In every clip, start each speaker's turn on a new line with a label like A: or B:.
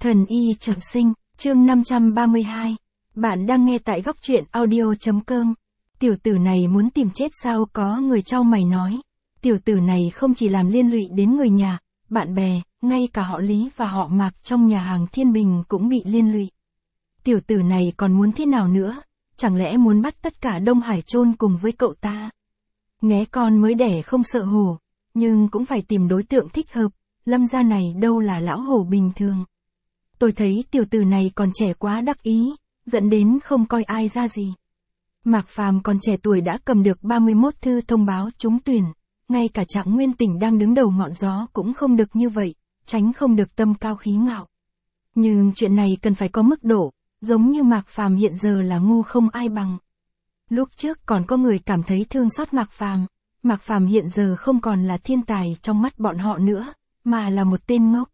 A: Thần y trọng sinh, chương 532. Bạn đang nghe tại góc truyện audio.com. Tiểu tử này muốn tìm chết sao, có người chau mày nói. Tiểu tử này không chỉ làm liên lụy đến người nhà, bạn bè, ngay cả họ Lý và họ Mạc trong nhà hàng Thiên Bình cũng bị liên lụy. Tiểu tử này còn muốn thế nào nữa? Chẳng lẽ muốn bắt tất cả Đông Hải chôn cùng với cậu ta? Nghé con mới đẻ không sợ hổ, nhưng cũng phải tìm đối tượng thích hợp. Lâm gia này đâu là lão hổ bình thường. Tôi thấy tiểu tử này còn trẻ quá đắc ý, dẫn đến không coi ai ra gì. Mạc Phàm còn trẻ tuổi đã cầm được 31 thư thông báo trúng tuyển, ngay cả Trạng Nguyên Tỉnh đang đứng đầu ngọn gió cũng không được như vậy, tránh không được tâm cao khí ngạo. Nhưng chuyện này cần phải có mức độ, giống như Mạc Phàm hiện giờ là ngu không ai bằng. Lúc trước còn có người cảm thấy thương xót Mạc Phàm hiện giờ không còn là thiên tài trong mắt bọn họ nữa, mà là một tên ngốc.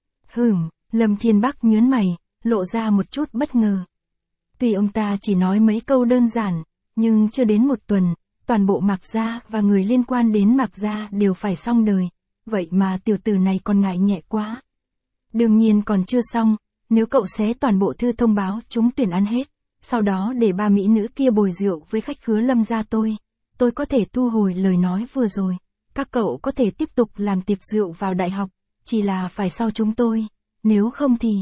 A: Lâm Thiên Bắc nhớn mày, lộ ra một chút bất ngờ. Tuy ông ta chỉ nói mấy câu đơn giản, nhưng chưa đến một tuần, toàn bộ Mạc gia và người liên quan đến Mạc gia đều phải xong đời, vậy mà tiểu tử này còn ngại nhẹ quá. Đương nhiên còn chưa xong, nếu cậu xé toàn bộ thư thông báo trúng tuyển ăn hết, sau đó để ba mỹ nữ kia bồi rượu với khách khứa Lâm gia tôi có thể thu hồi lời nói vừa rồi, các cậu có thể tiếp tục làm tiệc rượu vào đại học, chỉ là phải sau chúng tôi. Nếu không thì...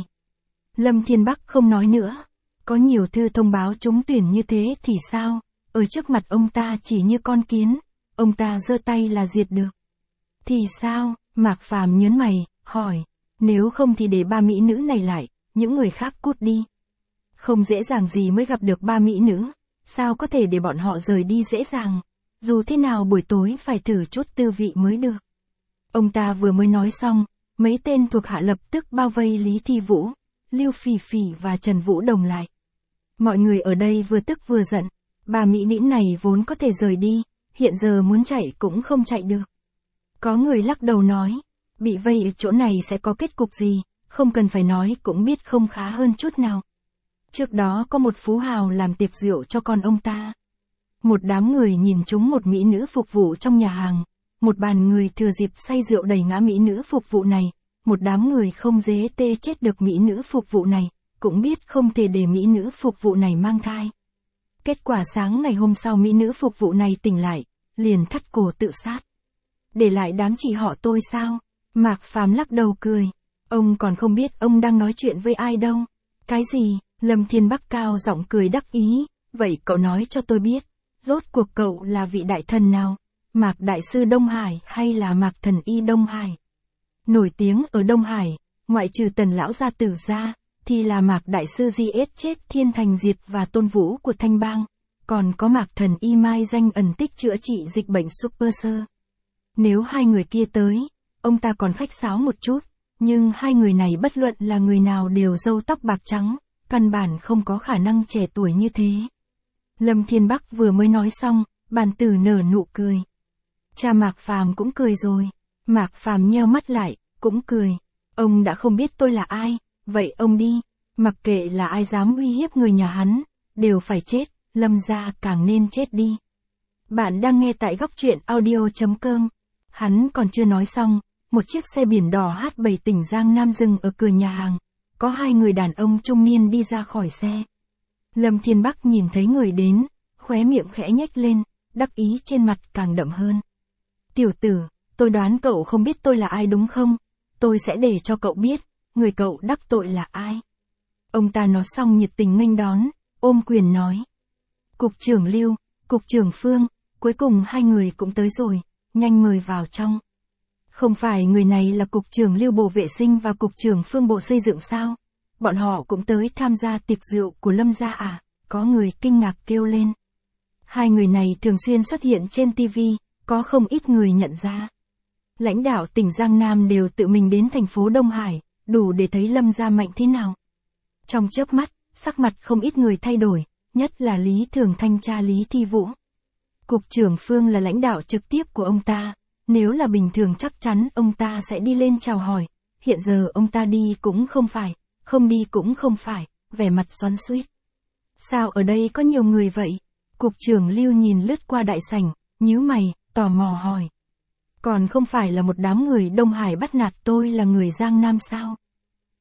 A: Lâm Thiên Bắc không nói nữa. Có nhiều thư thông báo trúng tuyển như thế thì sao? Ở trước mặt ông ta chỉ như con kiến. Ông ta giơ tay là diệt được. Thì sao? Mạc Phàm nhớn mày, hỏi. Nếu không thì để ba mỹ nữ này lại, những người khác cút đi. Không dễ dàng gì mới gặp được ba mỹ nữ. Sao có thể để bọn họ rời đi dễ dàng? Dù thế nào buổi tối phải thử chút tư vị mới được. Ông ta vừa mới nói xong. Mấy tên thuộc hạ lập tức bao vây Lý Thi Vũ, Lưu Phỉ Phỉ và Trần Vũ Đồng lại. Mọi người ở đây vừa tức vừa giận, bà mỹ nữ này vốn có thể rời đi, hiện giờ muốn chạy cũng không chạy được. Có người lắc đầu nói, bị vây ở chỗ này sẽ có kết cục gì, không cần phải nói cũng biết không khá hơn chút nào. Trước đó có một phú hào làm tiệc rượu cho con ông ta. Một đám người nhìn trúng một mỹ nữ phục vụ trong nhà hàng. Một bàn người thừa dịp say rượu đẩy ngã mỹ nữ phục vụ này, một đám người không dễ tê chết được mỹ nữ phục vụ này, cũng biết không thể để mỹ nữ phục vụ này mang thai. Kết quả sáng ngày hôm sau mỹ nữ phục vụ này tỉnh lại, liền thắt cổ tự sát. Để lại đám chị họ tôi sao? Mạc Phàm lắc đầu cười. Ông còn không biết ông đang nói chuyện với ai đâu. Cái gì? Lâm Thiên Bắc cao giọng cười đắc ý. Vậy cậu nói cho tôi biết, rốt cuộc cậu là vị đại thần nào? Mạc Đại sư Đông Hải hay là Mạc Thần Y Đông Hải? Nổi tiếng ở Đông Hải, ngoại trừ Tần Lão gia tử ra, thì là Mạc Đại sư giết chết Thiên Thành Diệt và Tôn Vũ của Thanh Bang, còn có Mạc Thần Y mai danh ẩn tích chữa trị dịch bệnh Super Sơ. Nếu hai người kia tới, ông ta còn khách sáo một chút, nhưng hai người này bất luận là người nào đều râu tóc bạc trắng, căn bản không có khả năng trẻ tuổi như thế. Lâm Thiên Bắc vừa mới nói xong, bàn tử nở nụ cười. Cha Mạc Phàm cũng cười rồi. Mạc Phàm nheo mắt lại, cũng cười. Ông đã không biết tôi là ai, vậy ông đi. Mặc kệ là ai dám uy hiếp người nhà hắn, đều phải chết, Lâm gia càng nên chết đi. Bạn đang nghe tại góc truyện audio.com. Hắn còn chưa nói xong, một chiếc xe biển đỏ H7 tỉnh Giang Nam dừng ở cửa nhà hàng. Có hai người đàn ông trung niên đi ra khỏi xe. Lâm Thiên Bắc nhìn thấy người đến, khóe miệng khẽ nhếch lên, đắc ý trên mặt càng đậm hơn. Tiểu tử, tôi đoán cậu không biết tôi là ai đúng không? Tôi sẽ để cho cậu biết, người cậu đắc tội là ai. Ông ta nói xong nhiệt tình nghênh đón, ôm quyền nói. Cục trưởng Lưu, Cục trưởng Phương, cuối cùng hai người cũng tới rồi, nhanh mời vào trong. Không phải người này là Cục trưởng Lưu Bộ Vệ sinh và Cục trưởng Phương Bộ Xây dựng sao? Bọn họ cũng tới tham gia tiệc rượu của Lâm gia à? Có người kinh ngạc kêu lên. Hai người này thường xuyên xuất hiện trên TV. Có không ít người nhận ra. Lãnh đạo tỉnh Giang Nam đều tự mình đến thành phố Đông Hải, đủ để thấy Lâm gia mạnh thế nào. Trong chớp mắt, sắc mặt không ít người thay đổi, nhất là Lý Thường thanh tra Lý Thi Vũ. Cục trưởng Phương là lãnh đạo trực tiếp của ông ta, nếu là bình thường chắc chắn ông ta sẽ đi lên chào hỏi, hiện giờ ông ta đi cũng không phải, không đi cũng không phải, vẻ mặt xoắn xuýt. Sao ở đây có nhiều người vậy? Cục trưởng Lưu nhìn lướt qua đại sảnh, nhíu mày, tò mò hỏi. Còn không phải là một đám người Đông Hải bắt nạt tôi là người Giang Nam sao?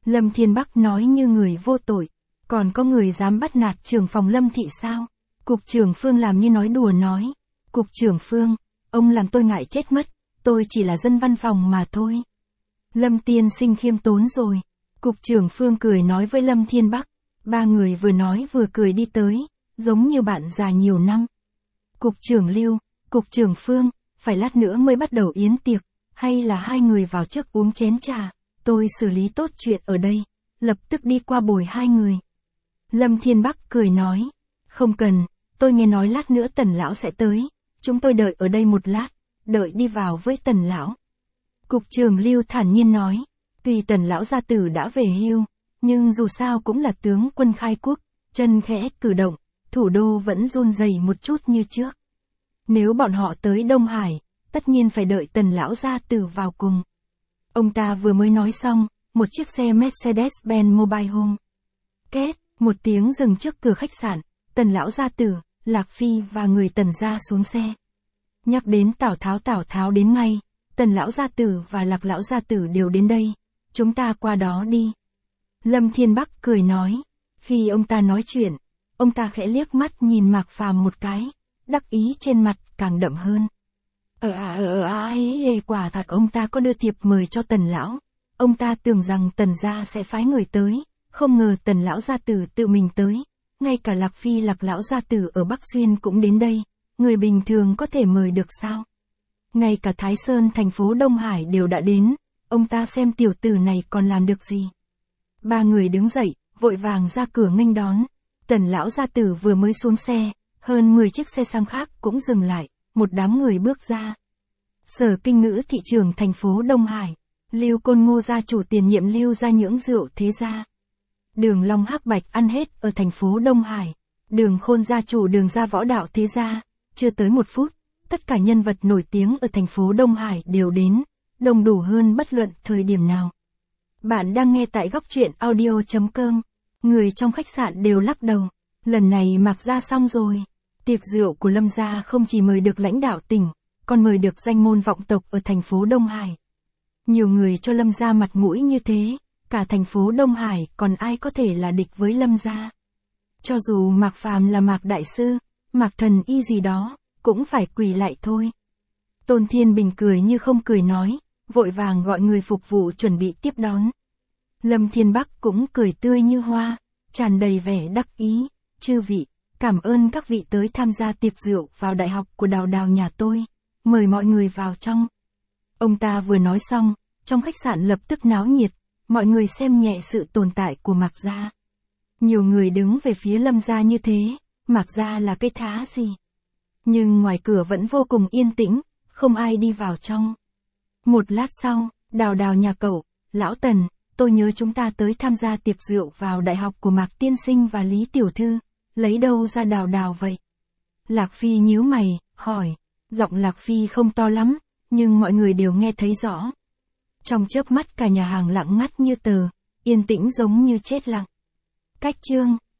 A: Lâm Thiên Bắc nói như người vô tội. Còn có người dám bắt nạt trưởng phòng Lâm thị sao? Cục trưởng Phương làm như nói đùa nói. Cục trưởng Phương, ông làm tôi ngại chết mất, tôi chỉ là dân văn phòng mà thôi. Lâm tiên sinh khiêm tốn rồi. Cục trưởng Phương cười nói với Lâm Thiên Bắc. Ba người vừa nói vừa cười đi tới, giống như bạn già nhiều năm. Cục trưởng Lưu, Cục trưởng Phương, phải lát nữa mới bắt đầu yến tiệc, hay là hai người vào trước uống chén trà, tôi xử lý tốt chuyện ở đây, lập tức đi qua bồi hai người. Lâm Thiên Bắc cười nói, không cần, tôi nghe nói lát nữa Tần lão sẽ tới, chúng tôi đợi ở đây một lát, đợi đi vào với Tần lão. Cục trưởng Lưu thản nhiên nói, tuy Tần lão gia tử đã về hưu, nhưng dù sao cũng là tướng quân khai quốc, chân khẽ cử động, thủ đô vẫn run rẩy một chút như trước. Nếu bọn họ tới Đông Hải, tất nhiên phải đợi Tần lão gia tử vào cùng. Ông ta vừa mới nói xong, một chiếc xe Mercedes-Benz Mobile Home. Két, một tiếng dừng trước cửa khách sạn, Tần lão gia tử, Lạc Phi và người Tần gia xuống xe. Nhắc đến Tào Tháo đến ngay, Tần lão gia tử và Lạc lão gia tử đều đến đây, chúng ta qua đó đi. Lâm Thiên Bắc cười nói, khi ông ta nói chuyện, ông ta khẽ liếc mắt nhìn Mạc Phàm một cái, đắc ý trên mặt càng đậm hơn. Quả thật ông ta có đưa thiệp mời cho Tần lão. Ông ta tưởng rằng Tần gia sẽ phái người tới, không ngờ Tần lão gia tử tự mình tới, ngay cả Lạc Phi Lạc lão gia tử ở Bắc Xuyên cũng đến đây, người bình thường có thể mời được sao? Ngay cả Thái Sơn thành phố Đông Hải đều đã đến, ông ta xem tiểu tử này còn làm được gì? Ba người đứng dậy, vội vàng ra cửa nghênh đón. Tần lão gia tử vừa mới xuống xe, hơn 10 chiếc xe sang khác cũng dừng lại, một đám người bước ra. Sở Kinh Ngữ thị trưởng thành phố Đông Hải, Lưu Côn Ngô gia chủ tiền nhiệm Lưu gia Nhưỡng rượu thế gia. Đường Long Hắc Bạch ăn hết ở thành phố Đông Hải, Đường Khôn gia chủ Đường gia Võ Đạo thế gia, chưa tới 1 phút, tất cả nhân vật nổi tiếng ở thành phố Đông Hải đều đến, đông đủ hơn bất luận thời điểm nào. Bạn đang nghe tại góc truyện audio.com. Người trong khách sạn đều lắc đầu. Lần này Mạc gia xong rồi. Tiệc rượu của Lâm gia không chỉ mời được lãnh đạo tỉnh, còn mời được danh môn vọng tộc ở thành phố Đông Hải. Nhiều người cho Lâm gia mặt mũi như thế, cả thành phố Đông Hải còn ai có thể là địch với Lâm gia. Cho dù Mạc Phàm là Mạc đại sư, Mạc thần y gì đó, cũng phải quỳ lại thôi. Tôn Thiên Bình cười như không cười nói, vội vàng gọi người phục vụ chuẩn bị tiếp đón. Lâm Thiên Bắc cũng cười tươi như hoa, tràn đầy vẻ đắc ý, chư vị, cảm ơn các vị tới tham gia tiệc rượu vào đại học của Đào Đào nhà tôi, mời mọi người vào trong. Ông ta vừa nói xong, trong khách sạn lập tức náo nhiệt, mọi người xem nhẹ sự tồn tại của Mạc gia. Nhiều người đứng về phía Lâm gia như thế, Mạc gia là cái thá gì. Nhưng ngoài cửa vẫn vô cùng yên tĩnh, không ai đi vào trong. Một lát sau, Đào Đào nhà cậu, lão Tần, tôi nhớ chúng ta tới tham gia tiệc rượu vào đại học của Mạc tiên sinh và Lý tiểu thư, lấy đâu ra Đào Đào vậy? Lạc Phi nhíu mày, hỏi, giọng Lạc Phi không to lắm, nhưng mọi người đều nghe thấy rõ. Trong chớp mắt cả nhà hàng lặng ngắt như tờ, yên tĩnh giống như chết lặng. Cách chương